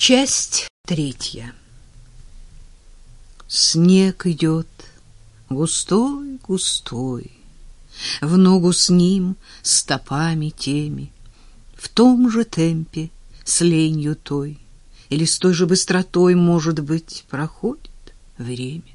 Часть третья. Снег идет густой, густой, в ногу с ним стопами теми, в том же темпе с ленью той, или с той же быстротой, может быть, проходит время.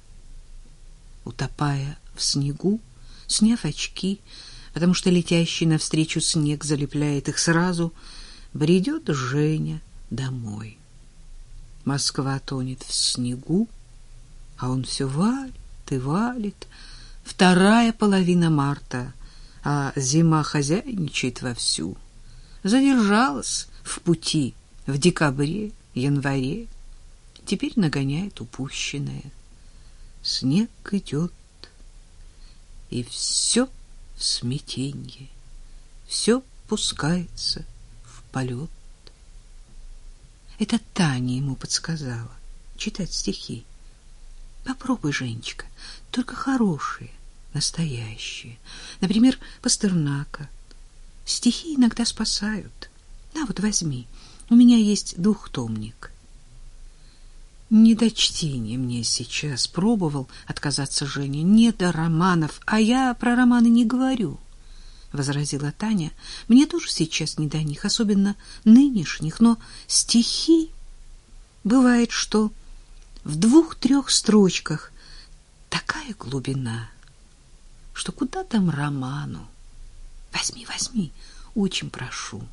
Утопая в снегу, сняв очки, потому что летящий навстречу снег залепляет их сразу, бредет Женя домой. Москва тонет в снегу, а он все валит и валит. Вторая половина марта, а зима хозяйничает вовсю. Задержалась в пути в декабре, январе. Теперь нагоняет упущенное. Снег идет, и все в смятенье, все пускается в полет. Это Таня ему подсказала читать стихи. Попробуй, Женечка, только хорошие, настоящие. Например, Пастернака. Стихи иногда спасают. На, вот возьми, у меня есть двухтомник. Не до чтения мне сейчас, пробовал отказаться Женя, не до романов, а я про романы не говорю, возразила Таня. Мне тоже сейчас не до них, особенно нынешних, но стихи, бывает, что в 2-3 строчках такая глубина, что куда там роману. Возьми, возьми, очень прошу.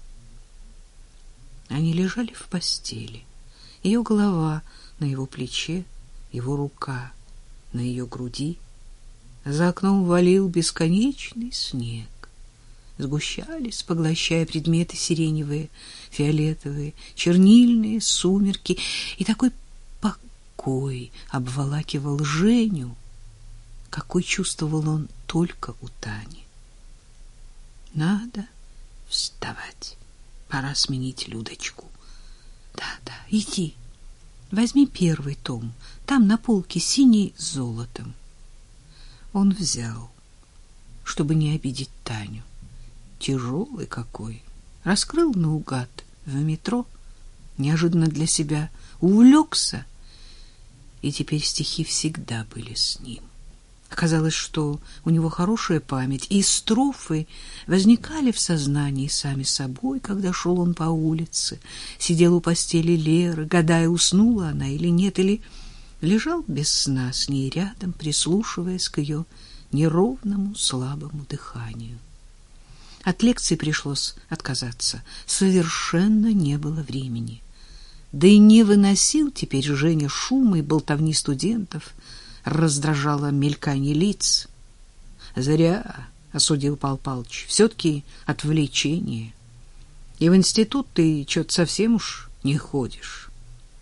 Они лежали в постели. Ее голова на его плече, его рука на ее груди. За окном валил бесконечный снег. Сгущались, поглощая предметы сиреневые, фиолетовые, чернильные сумерки, и такой покой обволакивал Женю, какой чувствовал он только у Тани. Надо вставать, пора сменить Людочку. Да, иди, возьми первый том, там на полке синий с золотом. Он взял, чтобы не обидеть Таню. Тяжелый какой. Раскрыл наугад в метро, неожиданно для себя увлекся, и теперь стихи всегда были с ним. Оказалось, что у него хорошая память, и строфы возникали в сознании сами собой, когда шел он по улице, сидел у постели Леры, гадая, уснула она или нет, или лежал без сна с ней рядом, прислушиваясь к ее неровному слабому дыханию. От лекции пришлось отказаться. Совершенно не было времени. Да и не выносил теперь Женя шума и болтовни студентов, раздражало мелькание лиц. Зря, осудил Пал Палыч, все-таки отвлечение. И в институт ты что-то совсем уж не ходишь.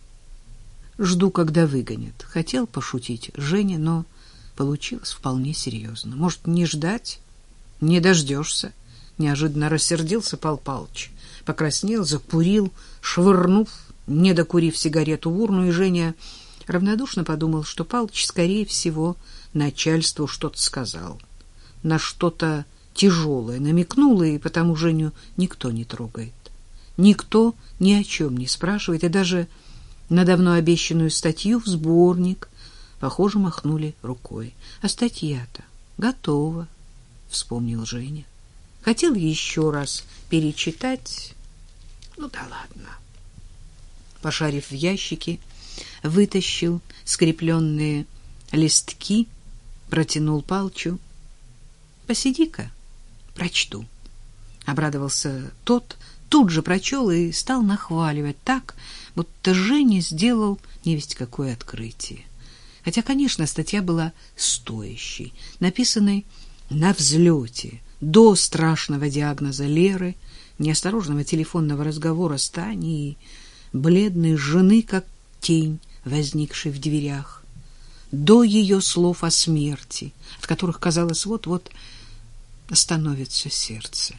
Жду, когда выгонят. Хотел пошутить Женя, но получилось вполне серьезно. Может, не ждать? Не дождешься. Неожиданно рассердился Пал Палыч, покраснел, закурил, швырнув, не докурив сигарету в урну, и Женя равнодушно подумал, что Палыч, скорее всего, начальству что-то сказал, на что-то тяжелое намекнул, и потому Женю никто не трогает. Никто ни о чем не спрашивает, и даже на давно обещанную статью в сборник, похоже, махнули рукой. А статья-то готова, вспомнил Женя. Хотел еще раз перечитать, ну да ладно. Пошарив в ящике, вытащил скрепленные листки, протянул Палчу. «Посиди-ка, прочту». Обрадовался тот, тут же прочел и стал нахваливать так, будто Женя сделал невесть какое открытие. Хотя, конечно, статья была стоящей, написанной на взлете, до страшного диагноза Леры, неосторожного телефонного разговора с Таней и бледной жены, как тень, возникшей в дверях, до ее слов о смерти, от которых, казалось, вот-вот остановится сердце.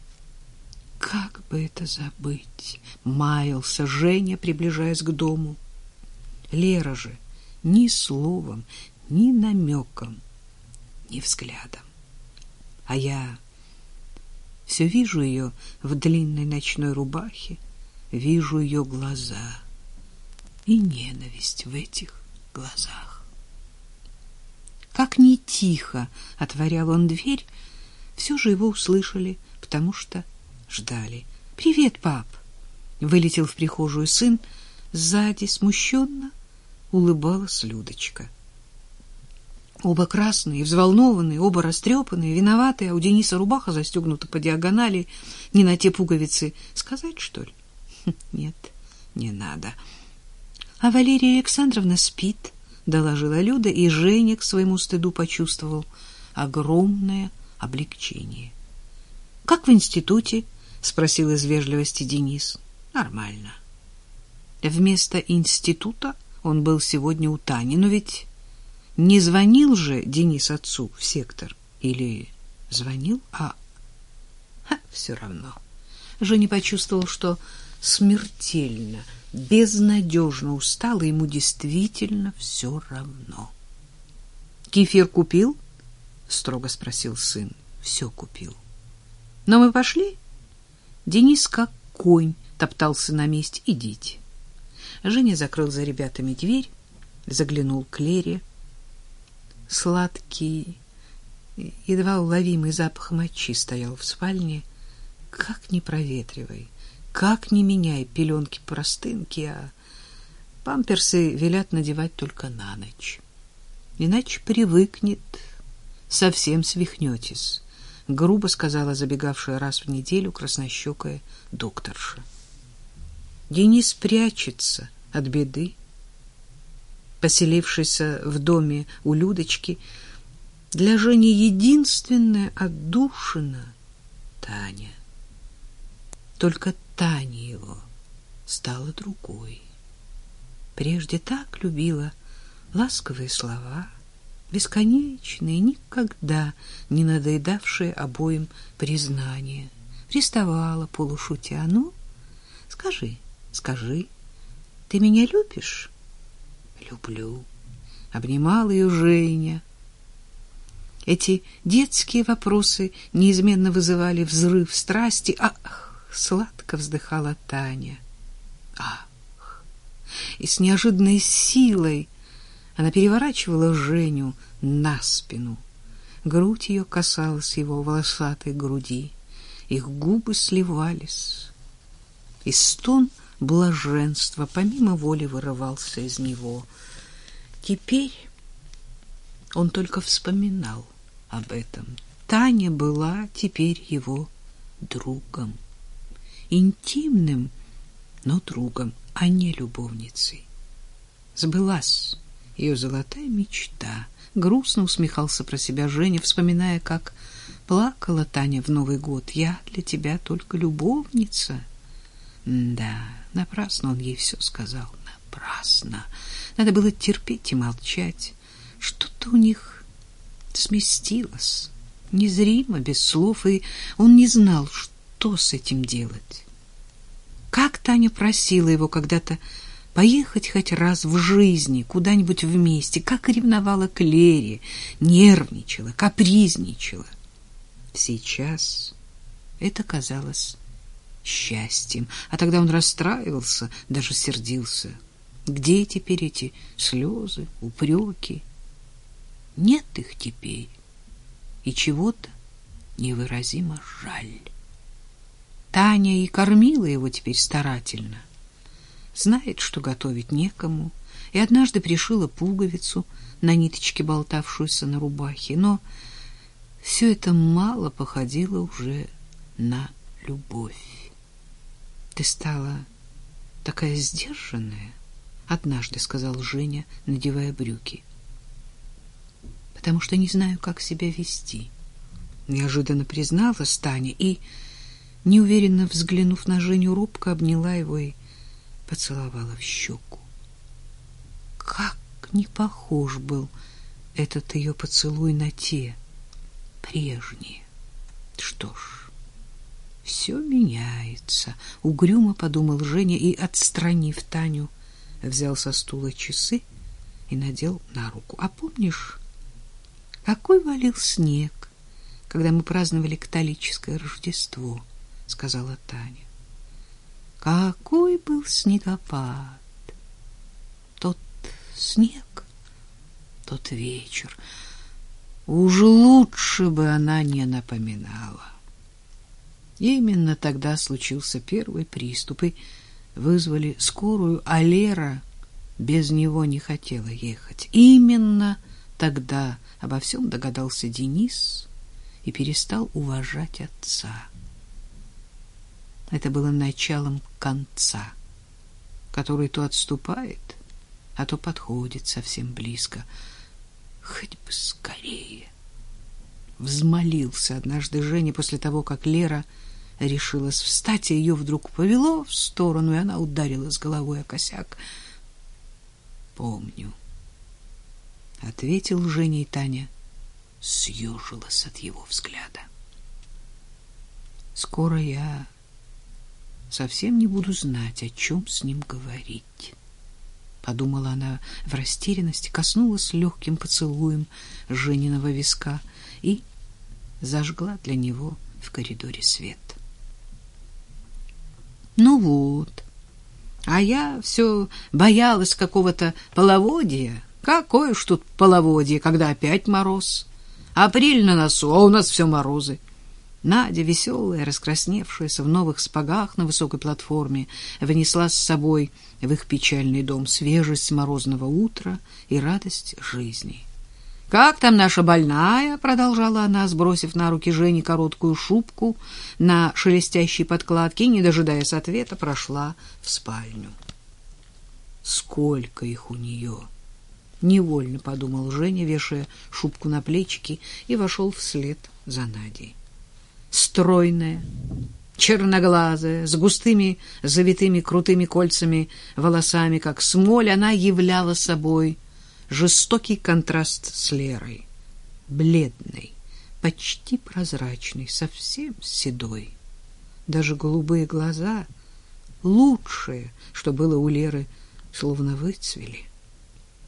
Как бы это забыть? Маялся Женя, приближаясь к дому. Лера же ни словом, ни намеком, ни взглядом. А я все вижу ее в длинной ночной рубахе, вижу ее глаза, и ненависть в этих глазах. Как ни тихо отворял он дверь, все же его услышали, потому что ждали. «Привет, пап!» — вылетел в прихожую сын. Сзади смущенно улыбалась Людочка. Оба красные, взволнованные, оба растрепанные, виноватые, а у Дениса рубаха застегнута по диагонали, не на те пуговицы. Сказать, что ли? Нет, не надо. А Валерия Александровна спит, доложила Люда, и Женя к своему стыду почувствовал огромное облегчение. Как в институте? Спросил из вежливости Денис. Нормально. Вместо института он был сегодня у Тани, но ведь не звонил же Денис отцу в сектор. Или звонил, все равно. Женя почувствовал, что смертельно, безнадежно устал, и ему действительно все равно. «Кефир купил?» — строго спросил сын. «Все купил». «Но мы пошли?» Денис, как конь, топтался на месте. «Идите». Женя закрыл за ребятами дверь, заглянул к Лере. Сладкий, едва уловимый запах мочи стоял в спальне. Как ни проветривай, как ни меняй пеленки-простынки, а памперсы велят надевать только на ночь. Иначе привыкнет, совсем свихнетесь, — грубо сказала забегавшая раз в неделю краснощекая докторша. Денис прячется от беды. Поселившийся в доме у Людочки, для Жени единственная отдушина — Таня. Только Таня его стала другой. Прежде так любила ласковые слова, бесконечные, никогда не надоедавшие обоим признания. Приставала полушутя: «Ну, скажи, ты меня любишь?» «Люблю», — обнимал ее Женя. Эти детские вопросы неизменно вызывали взрыв страсти. «Ах!» — сладко вздыхала Таня. «Ах!» И с неожиданной силой она переворачивала Женю на спину. Грудь ее касалась его волосатой груди. Их губы сливались. И стон блаженства помимо воли вырывался из него. Теперь он только вспоминал об этом. Таня была теперь его другом. Интимным, но другом, а не любовницей. Сбылась ее золотая мечта. Грустно усмехался про себя Женя, вспоминая, как плакала Таня в Новый год. «Я для тебя только любовница». Да, напрасно он ей все сказал. Напрасно. Надо было терпеть и молчать. Что-то у них сместилось, незримо, без слов, и он не знал, что с этим делать. Как Таня просила его когда-то поехать хоть раз в жизни куда-нибудь вместе, как ревновала к Лере, нервничала, капризничала. Сейчас это казалось счастьем, а тогда он расстраивался, даже сердился. Где теперь эти слезы, упреки? Нет их теперь, и чего-то невыразимо жаль. Таня и кормила его теперь старательно. Знает, что готовить некому, и однажды пришила пуговицу на ниточке, болтавшуюся на рубахе, но все это мало походило уже на любовь. «Ты стала такая сдержанная», — однажды сказал Женя, надевая брюки. «Потому что не знаю, как себя вести», — неожиданно призналась Таня и, неуверенно взглянув на Женю, робко обняла его и поцеловала в щеку. Как не похож был этот ее поцелуй на те прежние. Что ж, все меняется, угрюмо подумал Женя и, отстранив Таню, взял со стула часы и надел на руку. А помнишь, какой валил снег, когда мы праздновали католическое Рождество, сказала Таня. Какой был снегопад! снег, тот вечер. Уж лучше бы она не напоминала. Именно тогда случился первый приступ, и вызвали скорую, а Лера без него не хотела ехать. Именно тогда обо всем догадался Денис и перестал уважать отца. Это было началом конца, который то отступает, а то подходит совсем близко. Хоть бы скорее. Взмолился однажды Женя после того, как Лера решилась встать, и ее вдруг повело в сторону, и она ударилась головой о косяк. «Помню», — ответил Женя, и Таня съежилась от его взгляда. «Скоро я совсем не буду знать, о чем с ним говорить», — подумала она в растерянности, коснулась легким поцелуем Жениного виска и зажгла для него в коридоре свет. «Ну вот, а я все боялась какого-то половодья. Какое уж тут половодье, когда опять мороз. Апрель на носу, а у нас все морозы». Надя, веселая, раскрасневшаяся в новых сапогах на высокой платформе, внесла с собой в их печальный дом свежесть морозного утра и радость жизни. «Как там наша больная?» — продолжала она, сбросив на руки Жени короткую шубку на шелестящей подкладке, и, не дожидаясь ответа, прошла в спальню. «Сколько их у нее!» — невольно подумал Женя, вешая шубку на плечики, и вошел вслед за Надей. Стройная, черноглазая, с густыми, завитыми крутыми кольцами волосами, как смоль, она являла собой жестокий контраст с Лерой, бледной, почти прозрачной, совсем седой. Даже голубые глаза, лучшее, что было у Леры, словно выцвели.